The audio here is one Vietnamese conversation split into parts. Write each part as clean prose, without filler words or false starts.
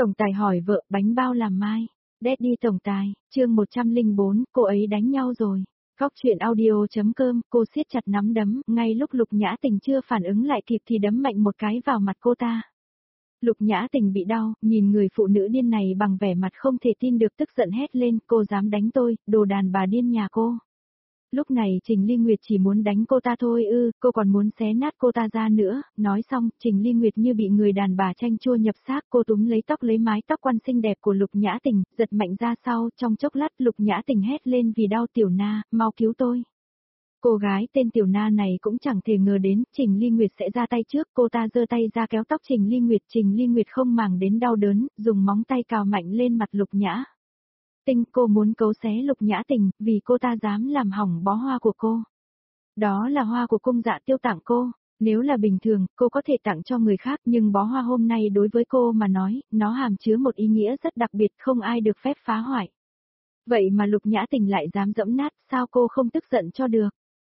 Tổng tài hỏi vợ, bánh bao làm mai. Daddy tổng tài, chương 104, cô ấy đánh nhau rồi. Góc chuyện audio.com, cô siết chặt nắm đấm, ngay lúc Lục Nhã Tình chưa phản ứng lại kịp thì đấm mạnh một cái vào mặt cô ta. Lục Nhã Tình bị đau, nhìn người phụ nữ điên này bằng vẻ mặt không thể tin được, tức giận hét lên, cô dám đánh tôi, đồ đàn bà điên nhà cô. Lúc này Trình Ly Nguyệt chỉ muốn đánh cô ta thôi cô còn muốn xé nát cô ta ra nữa. Nói xong, Trình Ly Nguyệt như bị người đàn bà chanh chua nhập xác, cô túm lấy mái tóc quăn xinh đẹp của Lục Nhã Tình, giật mạnh ra sau. Trong chốc lát Lục Nhã Tình hét lên vì đau, Tiểu Na, mau cứu tôi. Cô gái tên Tiểu Na này cũng chẳng thể ngờ đến Trình Ly Nguyệt sẽ ra tay trước, cô ta giơ tay ra kéo tóc Trình Ly Nguyệt không màng đến đau đớn, dùng móng tay cào mạnh lên mặt Lục Nhã Tình. Cô muốn cấu xé Lục Nhã Tình, vì cô ta dám làm hỏng bó hoa của cô. Đó là hoa của cung Dạ Tiêu tặng cô. Nếu là bình thường, cô có thể tặng cho người khác, nhưng bó hoa hôm nay đối với cô mà nói, nó hàm chứa một ý nghĩa rất đặc biệt, không ai được phép phá hoại. Vậy mà Lục Nhã Tình lại dám giẫm nát, sao cô không tức giận cho được?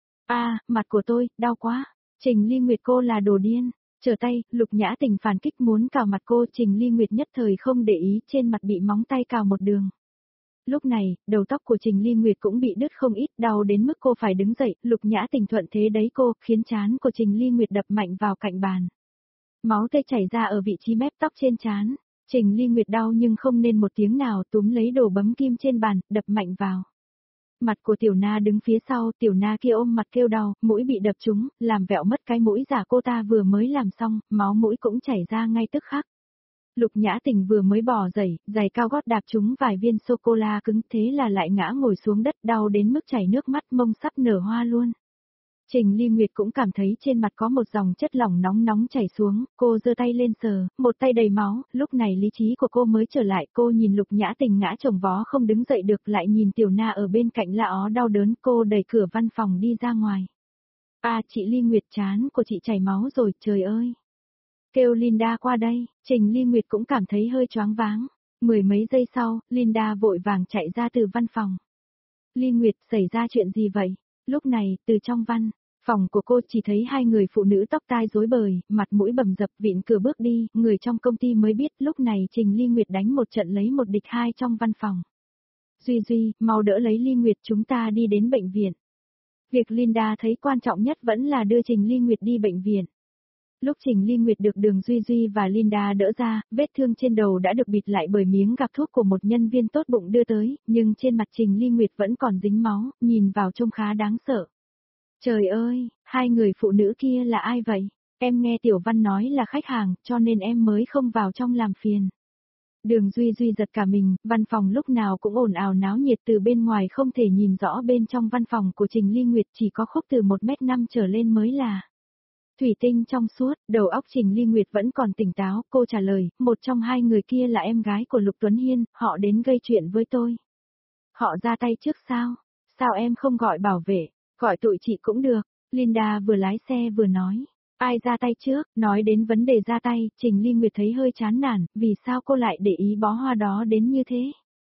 Mặt của tôi, đau quá. Trình Ly Nguyệt, cô là đồ điên. Trở tay, Lục Nhã Tình phản kích muốn cào mặt cô, Trình Ly Nguyệt nhất thời không để ý, trên mặt bị móng tay cào một đường. Lúc này, đầu tóc của Trình Ly Nguyệt cũng bị đứt không ít, đau đến mức cô phải đứng dậy. Lục Nhã Tình thuận thế đấy cô, khiến trán của Trình Ly Nguyệt đập mạnh vào cạnh bàn. Máu tươi chảy ra ở vị trí mép tóc trên trán. Trình Ly Nguyệt đau nhưng không nên một tiếng nào, túm lấy đồ bấm kim trên bàn, đập mạnh vào. Mặt của Tiểu Na đứng phía sau, Tiểu Na kia ôm mặt kêu đau, mũi bị đập trúng, làm vẹo mất cái mũi giả cô ta vừa mới làm xong, máu mũi cũng chảy ra ngay tức khắc. Lục Nhã Tình vừa mới bò dậy, giày cao gót đạp trúng vài viên sô-cô-la cứng, thế là lại ngã ngồi xuống đất, đau đến mức chảy nước mắt, mông sắp nở hoa luôn. Trình Ly Nguyệt cũng cảm thấy trên mặt có một dòng chất lỏng nóng nóng chảy xuống, cô giơ tay lên sờ, một tay đầy máu, lúc này lý trí của cô mới trở lại, cô nhìn Lục Nhã Tình ngã chồng vó không đứng dậy được, lại nhìn Tiểu Na ở bên cạnh la ó đau đớn, cô đẩy cửa văn phòng đi ra ngoài. Chị Ly Nguyệt, trán của chị chảy máu rồi, trời ơi. Kêu Linda qua đây, Trình Ly Nguyệt cũng cảm thấy hơi choáng váng. Mười mấy giây sau, Linda vội vàng chạy ra từ văn phòng. Ly Nguyệt, xảy ra chuyện gì vậy? Lúc này, từ trong văn phòng của cô chỉ thấy hai người phụ nữ tóc tai rối bời, mặt mũi bầm dập vịn cửa bước đi, người trong công ty mới biết lúc này Trình Ly Nguyệt đánh một trận lấy một địch hai trong văn phòng. Duy, mau đỡ lấy Ly Nguyệt, chúng ta đi đến bệnh viện. Việc Linda thấy quan trọng nhất vẫn là đưa Trình Ly Nguyệt đi bệnh viện. Lúc Trình Ly Nguyệt được Đường Duy và Linda đỡ ra, vết thương trên đầu đã được bịt lại bởi miếng gạc thuốc của một nhân viên tốt bụng đưa tới, nhưng trên mặt Trình Ly Nguyệt vẫn còn dính máu, nhìn vào trông khá đáng sợ. Trời ơi, hai người phụ nữ kia là ai vậy? Em nghe Tiểu Văn nói là khách hàng, cho nên em mới không vào trong làm phiền. Đường Duy giật cả mình, văn phòng lúc nào cũng ồn ào náo nhiệt, từ bên ngoài không thể nhìn rõ bên trong văn phòng của Trình Ly Nguyệt, chỉ có khúc từ 1m5 trở lên mới là thủy tinh trong suốt. Đầu óc Trình Ly Nguyệt vẫn còn tỉnh táo, cô trả lời, một trong hai người kia là em gái của Lục Tuấn Hiên, họ đến gây chuyện với tôi. Họ ra tay trước sao? Sao em không gọi bảo vệ, gọi tụi chị cũng được. Linda vừa lái xe vừa nói. Ai ra tay trước? Nói đến vấn đề ra tay, Trình Ly Nguyệt thấy hơi chán nản, vì sao cô lại để ý bó hoa đó đến như thế?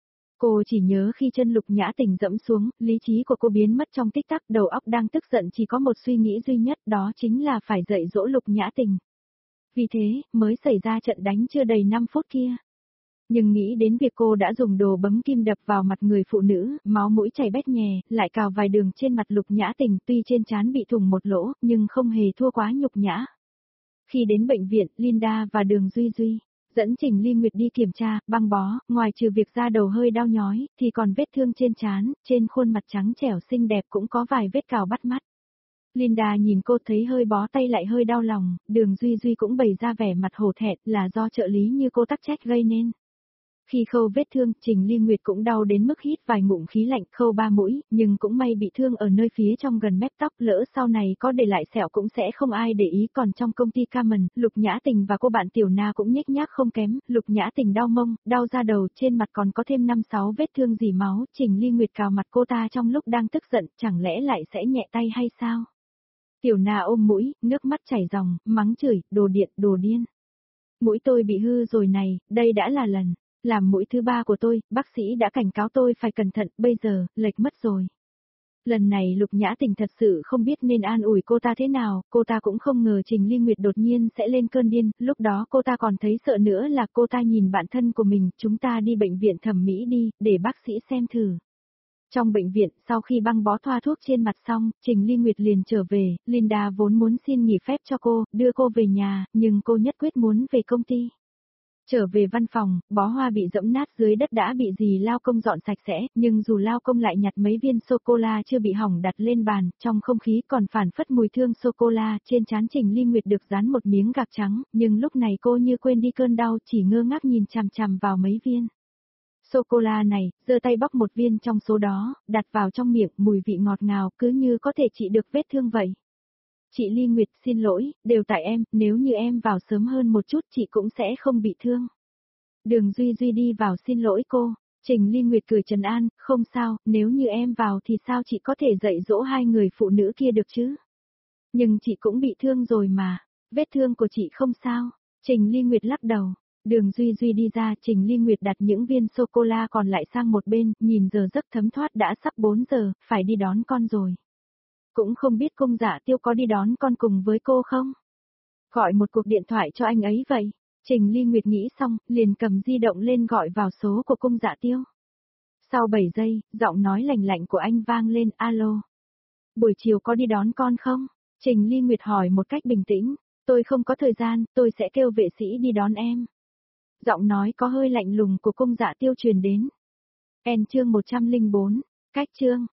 Cô chỉ nhớ khi chân Lục Nhã Tình dẫm xuống, lý trí của cô biến mất trong tích tắc, đầu óc đang tức giận chỉ có một suy nghĩ duy nhất, đó chính là phải dạy dỗ Lục Nhã Tình. Vì thế, mới xảy ra trận đánh chưa đầy 5 phút kia. Nhưng nghĩ đến việc cô đã dùng đồ bấm kim đập vào mặt người phụ nữ, máu mũi chảy bét nhè, lại cào vài đường trên mặt Lục Nhã Tình, tuy trên trán bị thủng một lỗ, nhưng không hề thua quá nhục nhã. Khi đến bệnh viện, Linda và Đường Duy dẫn Trình Ly Nguyệt đi kiểm tra, băng bó, ngoài trừ việc da đầu hơi đau nhói, thì còn vết thương trên trán, trên khuôn mặt trắng trẻo xinh đẹp cũng có vài vết cào bắt mắt. Linda nhìn cô thấy hơi bó tay lại hơi đau lòng, Đường Duy cũng bày ra vẻ mặt hổ thẹn, là do trợ lý như cô tắc trách gây nên. Khi khâu vết thương, Trình Ly Nguyệt cũng đau đến mức hít vài ngụm khí lạnh, khâu 3 mũi, nhưng cũng may bị thương ở nơi phía trong gần mép tóc, lỡ sau này có để lại sẹo cũng sẽ không ai để ý. Còn trong công ty Carmen, Lục Nhã Tình và cô bạn Tiểu Na cũng nhếch nhác không kém, Lục Nhã Tình đau mông, đau da đầu, trên mặt còn có thêm 5-6 vết thương dỉ máu, Trình Ly Nguyệt cào mặt cô ta trong lúc đang tức giận, chẳng lẽ lại sẽ nhẹ tay hay sao? Tiểu Na ôm mũi, nước mắt chảy ròng, mắng chửi, đồ điện, đồ điên. Mũi tôi bị hư rồi này, đây đã là lần làm mũi thứ 3 của tôi, bác sĩ đã cảnh cáo tôi phải cẩn thận, bây giờ, lệch mất rồi. Lần này Lục Nhã Tình thật sự không biết nên an ủi cô ta thế nào, cô ta cũng không ngờ Trình Ly Nguyệt đột nhiên sẽ lên cơn điên, lúc đó cô ta còn thấy sợ nữa là cô ta nhìn bạn thân của mình, chúng ta đi bệnh viện thẩm mỹ đi, để bác sĩ xem thử. Trong bệnh viện, sau khi băng bó thoa thuốc trên mặt xong, Trình Ly Nguyệt liền trở về, Linda vốn muốn xin nghỉ phép cho cô, đưa cô về nhà, nhưng cô nhất quyết muốn về công ty. Trở về văn phòng, bó hoa bị dẫm nát dưới đất đã bị dì Lao Công dọn sạch sẽ, nhưng dù Lao Công lại nhặt mấy viên sô-cô-la chưa bị hỏng đặt lên bàn, trong không khí còn phản phất mùi thương sô-cô-la, trên trán Trình Ly Nguyệt được dán một miếng gạc trắng, nhưng lúc này cô như quên đi cơn đau, chỉ ngơ ngác nhìn chằm chằm vào mấy viên sô-cô-la này, giơ tay bóc một viên trong số đó, đặt vào trong miệng, mùi vị ngọt ngào, cứ như có thể trị được vết thương vậy. Chị Ly Nguyệt xin lỗi, đều tại em, nếu như em vào sớm hơn một chút chị cũng sẽ không bị thương. Đường Duy Duy đi vào xin lỗi cô, Trình Ly Nguyệt cười trấn an, không sao, nếu như em vào thì sao chị có thể dạy dỗ hai người phụ nữ kia được chứ? Nhưng chị cũng bị thương rồi mà, vết thương của chị không sao, Trình Ly Nguyệt lắc đầu. Đường Duy Duy đi ra, Trình Ly Nguyệt đặt những viên sô-cô-la còn lại sang một bên, nhìn giờ giấc thấm thoát đã sắp 4 giờ, phải đi đón con rồi. Cũng không biết Cung Dạ Tiêu có đi đón con cùng với cô không? Gọi một cuộc điện thoại cho anh ấy vậy. Trình Ly Nguyệt nghĩ xong, liền cầm di động lên gọi vào số của Cung Dạ Tiêu. Sau 7 giây, giọng nói lạnh lạnh của anh vang lên, alo. Buổi chiều có đi đón con không? Trình Ly Nguyệt hỏi một cách bình tĩnh. Tôi không có thời gian, tôi sẽ kêu vệ sĩ đi đón em. Giọng nói có hơi lạnh lùng của Cung Dạ Tiêu truyền đến. Chương 104, cách chương.